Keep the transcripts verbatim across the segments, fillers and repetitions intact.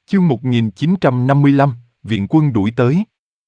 Chương một nghìn chín trăm năm mươi lăm, viện quân đuổi tới.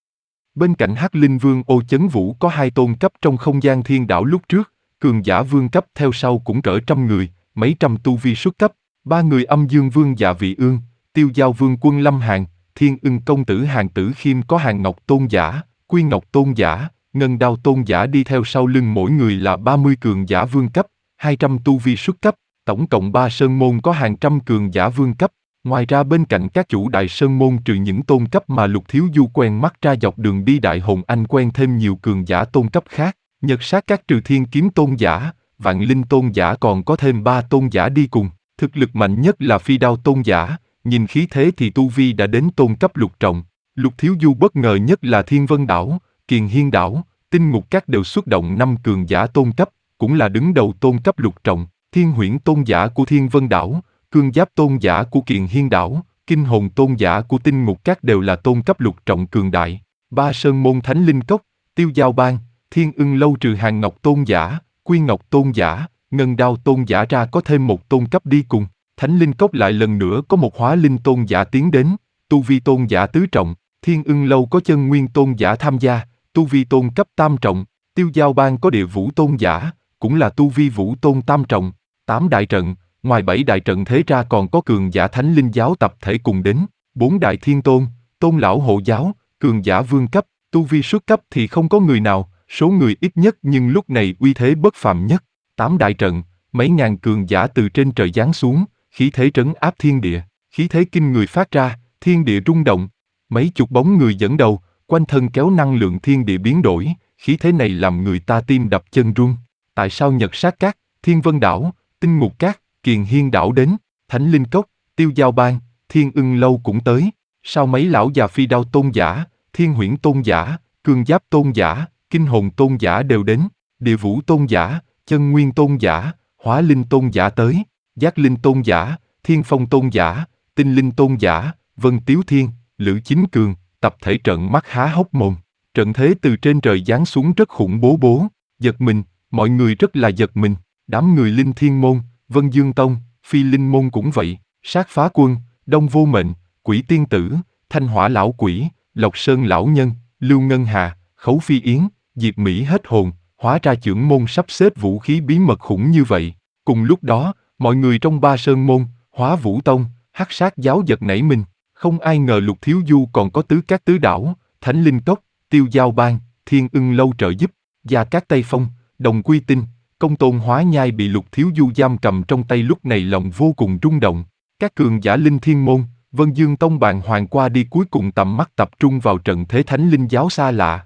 Bên cạnh Hắc Linh Vương Ô Chấn Vũ có hai tôn cấp trong không gian thiên đảo lúc trước, cường giả vương cấp theo sau cũng cỡ trăm người, mấy trăm tu vi xuất cấp, ba người Âm Dương Vương Dạ Vị Ương, Tiêu Giao Vương Quân Lâm Hàn, Thiên Ưng Công Tử Hàn Tử Khiêm có Hàn Ngọc Tôn Giả, Quy Ngọc Tôn Giả, Ngân Đao Tôn Giả đi theo sau lưng, mỗi người là ba mươi cường giả vương cấp, hai trăm tu vi xuất cấp, tổng cộng ba sơn môn có hàng trăm cường giả vương cấp. Ngoài ra bên cạnh các chủ đại sơn môn, trừ những tôn cấp mà Lục Thiếu Du quen mắt ra, dọc đường đi Đại Hồn Anh quen thêm nhiều cường giả tôn cấp khác. Nhật sát các trừ Thiên Kiếm Tôn Giả, Vạn Linh Tôn Giả còn có thêm ba tôn giả đi cùng. Thực lực mạnh nhất là Phi Đao Tôn Giả, nhìn khí thế thì tu vi đã đến tôn cấp lục trọng. Lục Thiếu Du bất ngờ nhất là Thiên Vân Đảo, Kiền Hiên Đảo, Tinh Ngục Các đều xuất động năm cường giả tôn cấp, cũng là đứng đầu tôn cấp lục trọng. Thiên Huyễn Tôn Giả của Thiên Vân Đảo, Cương Giáp Tôn Giả của Kiền Hiên Đảo, Kinh Hồn Tôn Giả của Tinh Ngục Các đều là tôn cấp lục trọng cường đại. Ba sơn môn Thánh Linh Cốc, Tiêu Giao Bang, Thiên Ưng Lâu trừ Hàn Ngọc Tôn Giả, Quy Ngọc Tôn Giả, Ngân Đao Tôn Giả ra có thêm một tôn cấp đi cùng. Thánh Linh Cốc lại lần nữa có một Hóa Linh Tôn Giả tiến đến, tu vi tôn giả tứ trọng. Thiên Ưng Lâu có Chân Nguyên Tôn Giả tham gia, tu vi tôn cấp tam trọng. Tiêu Giao Bang có Địa Vũ Tôn Giả, cũng là tu vi vũ tôn tam trọng. Tám đại trận, ngoài bảy đại trận thế ra còn có cường giả Thánh Linh Giáo tập thể cùng đến. Bốn đại thiên tôn, Tôn Lão Hộ Giáo, cường giả vương cấp, tu vi xuất cấp thì không có người nào, số người ít nhất nhưng lúc này uy thế bất phàm nhất. Tám đại trận, mấy ngàn cường giả từ trên trời giáng xuống, khí thế trấn áp thiên địa, khí thế kinh người phát ra, thiên địa rung động. Mấy chục bóng người dẫn đầu, quanh thân kéo năng lượng thiên địa biến đổi, khí thế này làm người ta tim đập chân run. Tại sao Nhật sát các, Thiên Vân Đảo, Tinh Ngục Các, Kiền Hiên Đảo đến, Thánh Linh Cốc, Tiêu Giao Bang, Thiên Ưng Lâu cũng tới? Sao mấy lão già Phi Đao Tôn Giả, Thiên Huyễn Tôn Giả, Cương Giáp Tôn Giả, Kinh Hồn Tôn Giả đều đến? Địa Vũ Tôn Giả, Chân Nguyên Tôn Giả, Hóa Linh Tôn Giả tới, Giác Linh Tôn Giả, Thiên Phong Tôn Giả, Tinh Linh Tôn Giả, Vân Tiếu Thiên, Lữ Chính Cường, tập thể trợn mắt há hốc mồm. Trận thế từ trên trời giáng xuống rất khủng bố bố, giật mình, mọi người rất là giật mình. Đám người Linh Thiên Môn, Vân Dương Tông, Phi Linh Môn cũng vậy, Sát Phá Quân, Đông Vô Mệnh, Quỷ Tiên Tử, Thanh Hỏa Lão Quỷ, Lộc Sơn Lão Nhân, Lưu Ngân Hà, Khấu Phi Yến, Diệp Mỹ hết hồn, hóa ra chưởng môn sắp xếp vũ khí bí mật khủng như vậy. Cùng lúc đó, mọi người trong Ba Sơn Môn, Hóa Vũ Tông, Hắc Sát Giáo giật nảy mình, không ai ngờ Lục Thiếu Du còn có Tứ Các Tứ Đảo, Thánh Linh Cốc, Tiêu Giao Bang, Thiên Ưng Lâu trợ giúp. Gia Cát Tây Phong, Đồng Quy Tinh, Công Tôn Hóa Nhai bị Lục Thiếu Du giam cầm trong tay lúc này lòng vô cùng rung động. Các cường giả Linh Thiên Môn, Vân Dương Tông bàng hoàng qua đi, cuối cùng tầm mắt tập trung vào trận thế Thánh Linh Giáo xa lạ.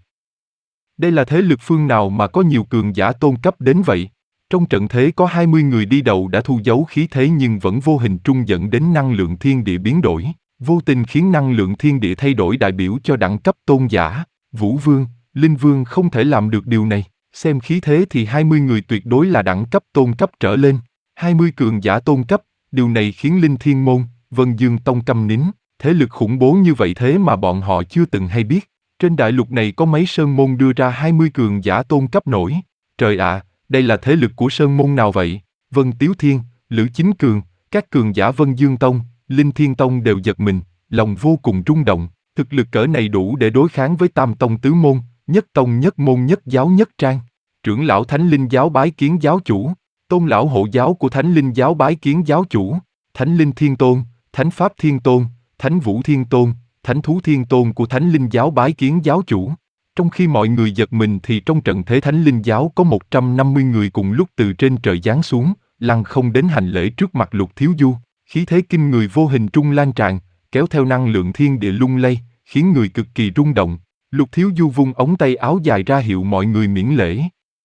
Đây là thế lực phương nào mà có nhiều cường giả tôn cấp đến vậy? Trong trận thế có hai mươi người đi đầu đã thu giấu khí thế nhưng vẫn vô hình trung dẫn đến năng lượng thiên địa biến đổi, vô tình khiến năng lượng thiên địa thay đổi đại biểu cho đẳng cấp tôn giả. Vũ Vương, Linh Vương không thể làm được điều này. Xem khí thế thì hai mươi người tuyệt đối là đẳng cấp tôn cấp trở lên. hai mươi cường giả tôn cấp, điều này khiến Linh Thiên Môn, Vân Dương Tông câm nín. Thế lực khủng bố như vậy thế mà bọn họ chưa từng hay biết. Trên đại lục này có mấy sơn môn đưa ra hai mươi cường giả tôn cấp nổi. Trời ạ, à, đây là thế lực của sơn môn nào vậy? Vân Tiếu Thiên, Lữ Chính Cường, các cường giả Vân Dương Tông, Linh Thiên Tông đều giật mình, lòng vô cùng rung động. Thực lực cỡ này đủ để đối kháng với Tam Tông Tứ Môn, Nhất Tông Nhất Môn Nhất Giáo Nhất Trang. Trưởng lão Thánh Linh Giáo bái kiến giáo chủ, Tôn Lão Hộ Giáo của Thánh Linh Giáo bái kiến giáo chủ, Thánh Linh Thiên Tôn, Thánh Pháp Thiên Tôn, Thánh Vũ Thiên Tôn, Thánh Thú Thiên Tôn của Thánh Linh Giáo bái kiến giáo chủ. Trong khi mọi người giật mình thì trong trận thế Thánh Linh Giáo có một trăm năm mươi người cùng lúc từ trên trời giáng xuống, lăng không đến hành lễ trước mặt Lục Thiếu Du. Khí thế kinh người vô hình trung lan tràn, kéo theo năng lượng thiên địa lung lay, khiến người cực kỳ rung động. Lục Thiếu Du vung ống tay áo dài ra hiệu mọi người miễn lễ.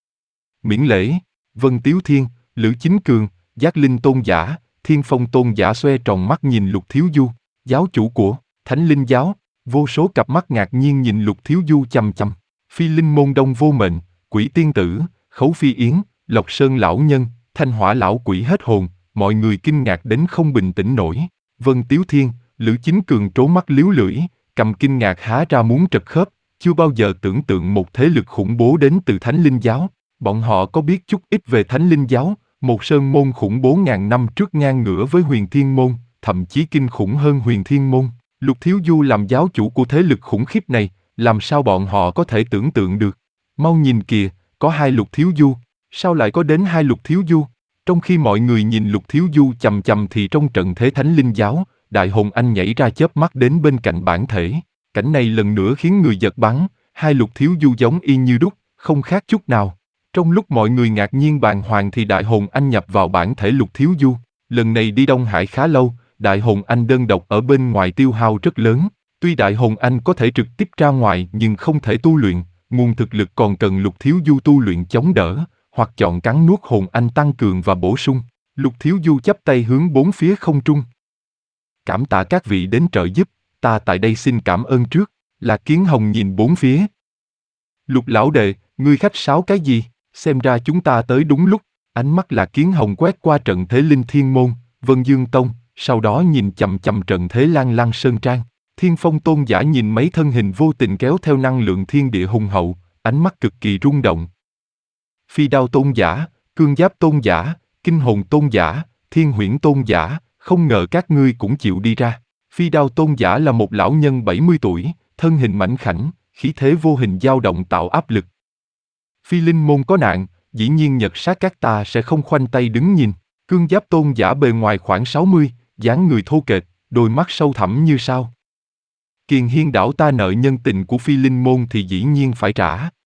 Miễn lễ. Vân Tiếu Thiên, Lữ Chính Cường, Giác Linh Tôn Giả, Thiên Phong Tôn Giả xoe tròn mắt nhìn Lục Thiếu Du. Giáo chủ của Thánh Linh Giáo. Vô số cặp mắt ngạc nhiên nhìn Lục Thiếu Du chằm chằm. Phi Linh Môn Đông Vô Mệnh, Quỷ Tiên Tử, Khấu Phi Yến, Lộc Sơn Lão Nhân, Thanh Hỏa Lão Quỷ hết hồn, mọi người kinh ngạc đến không bình tĩnh nổi. Vân Tiếu Thiên, Lữ Chính Cường trố mắt liếu lưỡi, cầm kinh ngạc há ra muốn trật khớp, chưa bao giờ tưởng tượng một thế lực khủng bố đến từ Thánh Linh Giáo. Bọn họ có biết chút ít về Thánh Linh Giáo, một sơn môn khủng bố ngàn năm trước ngang ngửa với Huyền Thiên Môn, thậm chí kinh khủng hơn Huyền Thiên Môn. Lục Thiếu Du làm giáo chủ của thế lực khủng khiếp này, làm sao bọn họ có thể tưởng tượng được? Mau nhìn kìa, có hai Lục Thiếu Du, sao lại có đến hai Lục Thiếu Du? Trong khi mọi người nhìn Lục Thiếu Du chằm chằm thì trong trận thế Thánh Linh Giáo, Đại Hồn Anh nhảy ra chớp mắt đến bên cạnh bản thể. Cảnh này lần nữa khiến người giật bắn, hai Lục Thiếu Du giống y như đúc, không khác chút nào. Trong lúc mọi người ngạc nhiên bàng hoàng thì Đại Hồn Anh nhập vào bản thể Lục Thiếu Du. Lần này đi Đông Hải khá lâu, Đại Hồn Anh đơn độc ở bên ngoài tiêu hao rất lớn. Tuy Đại Hồn Anh có thể trực tiếp ra ngoài nhưng không thể tu luyện, nguồn thực lực còn cần Lục Thiếu Du tu luyện chống đỡ, hoặc chọn cắn nuốt hồn anh tăng cường và bổ sung. Lục Thiếu Du chắp tay hướng bốn phía không trung. Cảm tạ các vị đến trợ giúp, ta tại đây xin cảm ơn trước. Là Kiến Hồng nhìn bốn phía. Lục lão đệ, ngươi khách sáo cái gì? Xem ra chúng ta tới đúng lúc. Ánh mắt là Kiến Hồng quét qua trận thế Linh Thiên Môn, Vân Dương Tông, sau đó nhìn chằm chằm trận thế Lan Lăng Sơn Trang. Thiên Phong Tôn giả nhìn mấy thân hình vô tình kéo theo năng lượng thiên địa hùng hậu, ánh mắt cực kỳ rung động. Phi Đao Tôn giả, Cương Giáp Tôn giả, Kinh Hồn Tôn giả, Thiên Huyễn Tôn giả, không ngờ các ngươi cũng chịu đi ra. Phi Đao Tôn giả là một lão nhân bảy mươi tuổi, thân hình mảnh khảnh, khí thế vô hình dao động tạo áp lực. Phi Linh Môn có nạn, dĩ nhiên Nhật Sát các ta sẽ không khoanh tay đứng nhìn. Cương Giáp Tôn giả bề ngoài khoảng sáu mươi, dáng người thô kệch, đôi mắt sâu thẳm như sao. Kiền Hiên đảo ta nợ nhân tình của Phi Linh Môn thì dĩ nhiên phải trả.